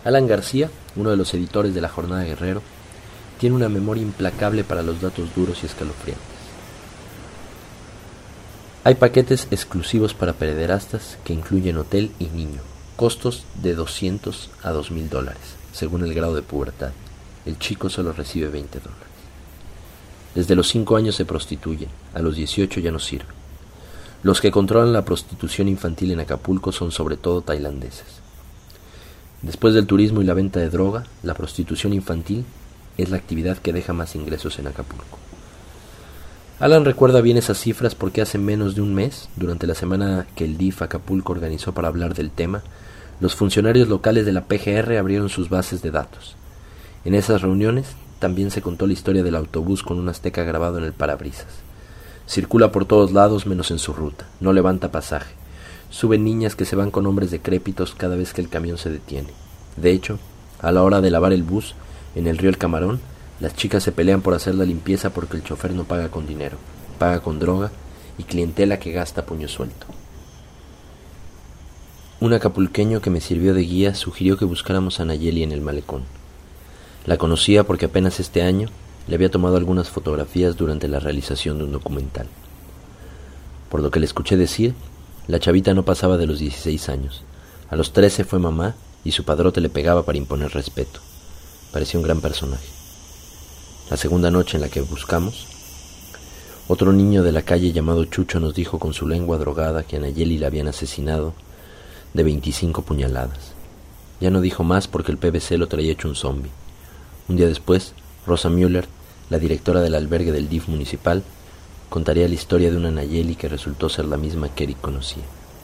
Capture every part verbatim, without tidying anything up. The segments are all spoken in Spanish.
Alan García, uno de los editores de La Jornada Guerrero, tiene una memoria implacable para los datos duros y escalofriantes. Hay paquetes exclusivos para pederastas que incluyen hotel y niño, costos de doscientos a dos mil dólares, según el grado de pubertad. El chico solo recibe veinte dólares. Desde los cinco años se prostituyen, a los dieciocho ya no sirven. Los que controlan la prostitución infantil en Acapulco son sobre todo tailandeses. Después del turismo y la venta de droga, la prostitución infantil es la actividad que deja más ingresos en Acapulco. Alan recuerda bien esas cifras porque hace menos de un mes, durante la semana que el D I F Acapulco organizó para hablar del tema, los funcionarios locales de la P G R abrieron sus bases de datos. En esas reuniones también se contó la historia del autobús con un azteca grabado en el parabrisas. Circula por todos lados menos en su ruta, no levanta pasaje. Suben niñas que se van con hombres decrépitos cada vez que el camión se detiene. De hecho, a la hora de lavar el bus, en el río El Camarón, las chicas se pelean por hacer la limpieza porque el chofer no paga con dinero, paga con droga y clientela que gasta puño suelto. Un acapulqueño que me sirvió de guía sugirió que buscáramos a Nayeli en el malecón. La conocía porque apenas este año le había tomado algunas fotografías durante la realización de un documental. Por lo que le escuché decir, la chavita no pasaba de los dieciséis años. A los trece fue mamá y su padrote le pegaba para imponer respeto. Parecía un gran personaje. La segunda noche en la que buscamos, otro niño de la calle llamado Chucho nos dijo con su lengua drogada que a Nayeli la habían asesinado de veinticinco puñaladas. Ya no dijo más porque el P V C lo traía hecho un zombie. Un día después, Rosa Müller, la directora del albergue del D I F municipal, contaría la historia de una Nayeli que resultó ser la misma que Eric conocía.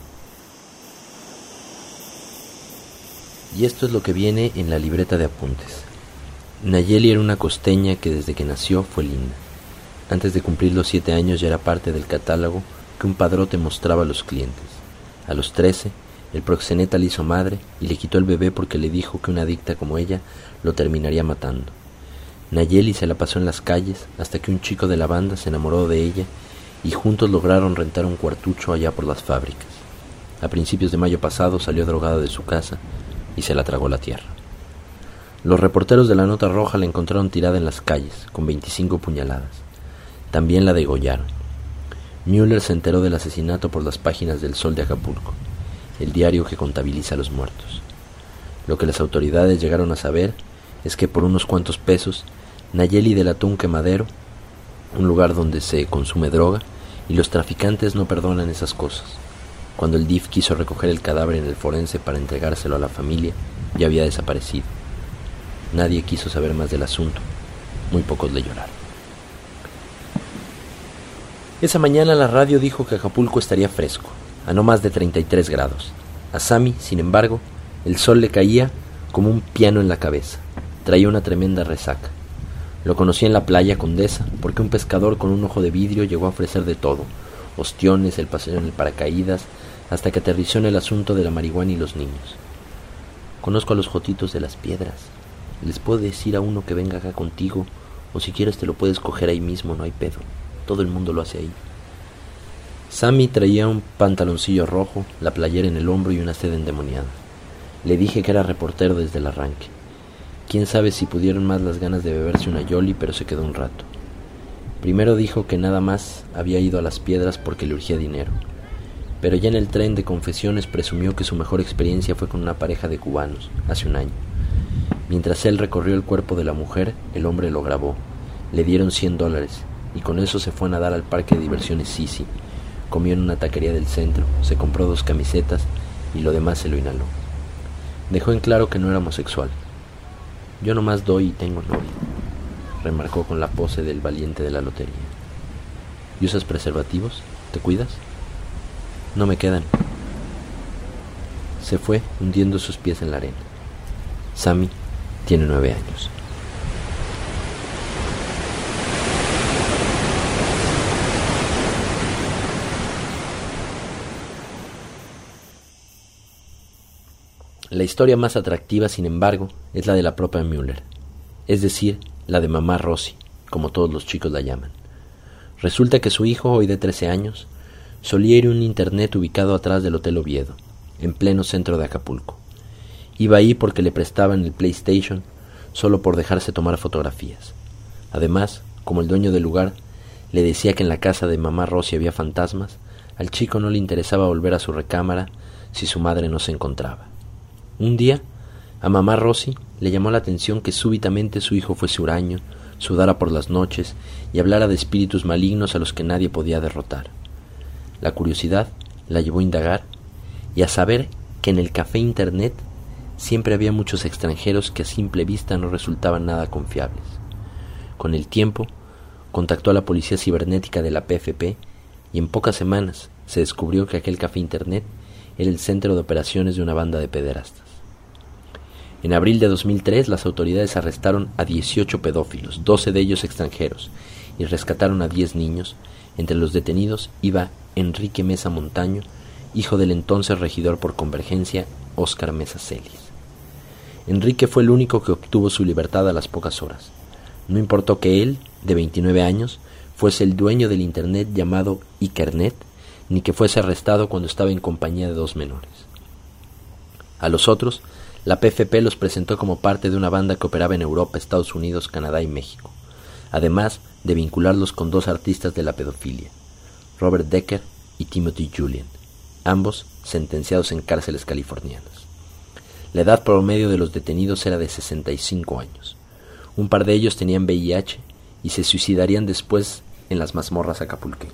Y esto es lo que viene en la libreta de apuntes. Nayeli era una costeña que desde que nació fue linda. Antes de cumplir los siete años ya era parte del catálogo que un padrote mostraba a los clientes. A los trece, el proxeneta le hizo madre y le quitó el bebé porque le dijo que una adicta como ella lo terminaría matando. Nayeli se la pasó en las calles hasta que un chico de la banda se enamoró de ella y juntos lograron rentar un cuartucho allá por las fábricas. A principios de mayo pasado salió drogada de su casa y se la tragó la tierra. Los reporteros de la Nota Roja la encontraron tirada en las calles, con veinticinco puñaladas. También la degollaron. Müller se enteró del asesinato por las páginas del Sol de Acapulco, el diario que contabiliza a los muertos. Lo que las autoridades llegaron a saber es que por unos cuantos pesos, Nayeli delató un quemadero, un lugar donde se consume droga, y los traficantes no perdonan esas cosas. Cuando el D I F quiso recoger el cadáver en el forense para entregárselo a la familia, ya había desaparecido. Nadie quiso saber más del asunto. Muy pocos le lloraron. Esa mañana la radio dijo que Acapulco estaría fresco, a no más de treinta y tres grados. A Sammy, sin embargo, el sol le caía como un piano en la cabeza. Traía una tremenda resaca. Lo conocí en la playa Condesa porque un pescador con un ojo de vidrio llegó a ofrecer de todo: ostiones, el paseo en el paracaídas, hasta que aterrizó en el asunto de la marihuana y los niños. Conozco a los jotitos de las piedras. Les puedo decir a uno que venga acá contigo, o si quieres te lo puedes coger ahí mismo, no hay pedo. Todo el mundo lo hace ahí. Sammy traía un pantaloncillo rojo, la playera en el hombro y una sed endemoniada. Le dije que era reportero desde el arranque. Quién sabe si pudieron más las ganas de beberse una yoli, pero se quedó un rato. Primero dijo que nada más había ido a las piedras porque le urgía dinero. Pero ya en el tren de confesiones presumió que su mejor experiencia fue con una pareja de cubanos, hace un año. Mientras él recorrió el cuerpo de la mujer, el hombre lo grabó. Le dieron cien dólares, y con eso se fue a nadar al parque de diversiones Sisi. Comió en una taquería del centro, se compró dos camisetas y lo demás se lo inhaló. Dejó en claro que no era homosexual. Yo nomás doy y tengo novia, remarcó con la pose del valiente de la lotería. ¿Y usas preservativos? ¿Te cuidas? No me quedan. Se fue hundiendo sus pies en la arena. Sammy tiene nueve años. La historia más atractiva, sin embargo, es la de la propia Müller, es decir, la de mamá Rosy, como todos los chicos la llaman. Resulta que su hijo, hoy de trece años, solía ir a un internet ubicado atrás del Hotel Oviedo, en pleno centro de Acapulco. Iba ahí porque le prestaban el PlayStation, solo por dejarse tomar fotografías. Además, como el dueño del lugar le decía que en la casa de mamá Rosy había fantasmas, al chico no le interesaba volver a su recámara si su madre no se encontraba. Un día, a mamá Rosy le llamó la atención que súbitamente su hijo fuese huraño, sudara por las noches y hablara de espíritus malignos a los que nadie podía derrotar. La curiosidad la llevó a indagar y a saber que en el café internet siempre había muchos extranjeros que a simple vista no resultaban nada confiables. Con el tiempo, contactó a la policía cibernética de la P F P y en pocas semanas se descubrió que aquel café internet era el centro de operaciones de una banda de pederastas. En abril de dos mil tres, las autoridades arrestaron a dieciocho pedófilos, doce de ellos extranjeros, y rescataron a diez niños. Entre los detenidos iba Enrique Mesa Montaño, hijo del entonces regidor por Convergencia, Óscar Mesa Celis. Enrique fue el único que obtuvo su libertad a las pocas horas. No importó que él, de veintinueve años, fuese el dueño del internet llamado Ikernet, ni que fuese arrestado cuando estaba en compañía de dos menores. A los otros, la P F P los presentó como parte de una banda que operaba en Europa, Estados Unidos, Canadá y México, además de vincularlos con dos artistas de la pedofilia, Robert Decker y Timothy Julian, ambos sentenciados en cárceles californianas. La edad promedio de los detenidos era de sesenta y cinco años. Un par de ellos tenían V I H y se suicidarían después en las mazmorras acapulqueñas.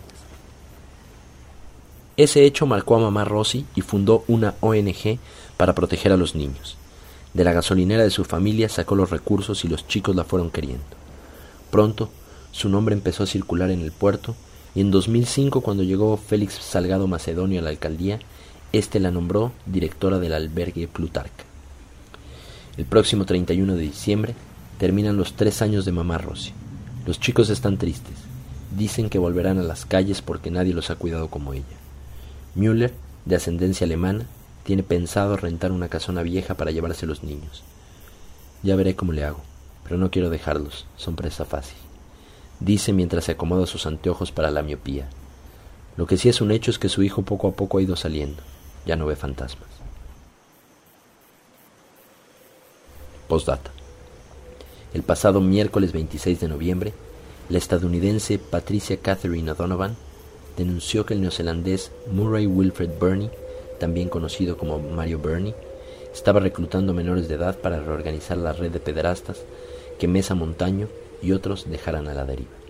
Ese hecho marcó a mamá Rosy y fundó una O N G para proteger a los niños. De la gasolinera de su familia sacó los recursos y los chicos la fueron queriendo. Pronto, su nombre empezó a circular en el puerto y en dos mil cinco, cuando llegó Félix Salgado Macedonio a la alcaldía, éste la nombró directora del albergue Plutarca. El próximo treinta y uno de diciembre terminan los tres años de mamá Rosy. Los chicos están tristes. Dicen que volverán a las calles porque nadie los ha cuidado como ella. Müller, de ascendencia alemana, tiene pensado rentar una casona vieja para llevarse los niños. Ya veré cómo le hago, pero no quiero dejarlos, son presa fácil, dice mientras se acomoda sus anteojos para la miopía. Lo que sí es un hecho es que su hijo poco a poco ha ido saliendo, ya no ve fantasmas. Postdata. El pasado miércoles veintiséis de noviembre, la estadounidense Patricia Catherine O'Donovan denunció que el neozelandés Murray Wilfred Burney, también conocido como Mario Burney, estaba reclutando menores de edad para reorganizar la red de pederastas que Mesa Montaño y otros dejaran a la deriva.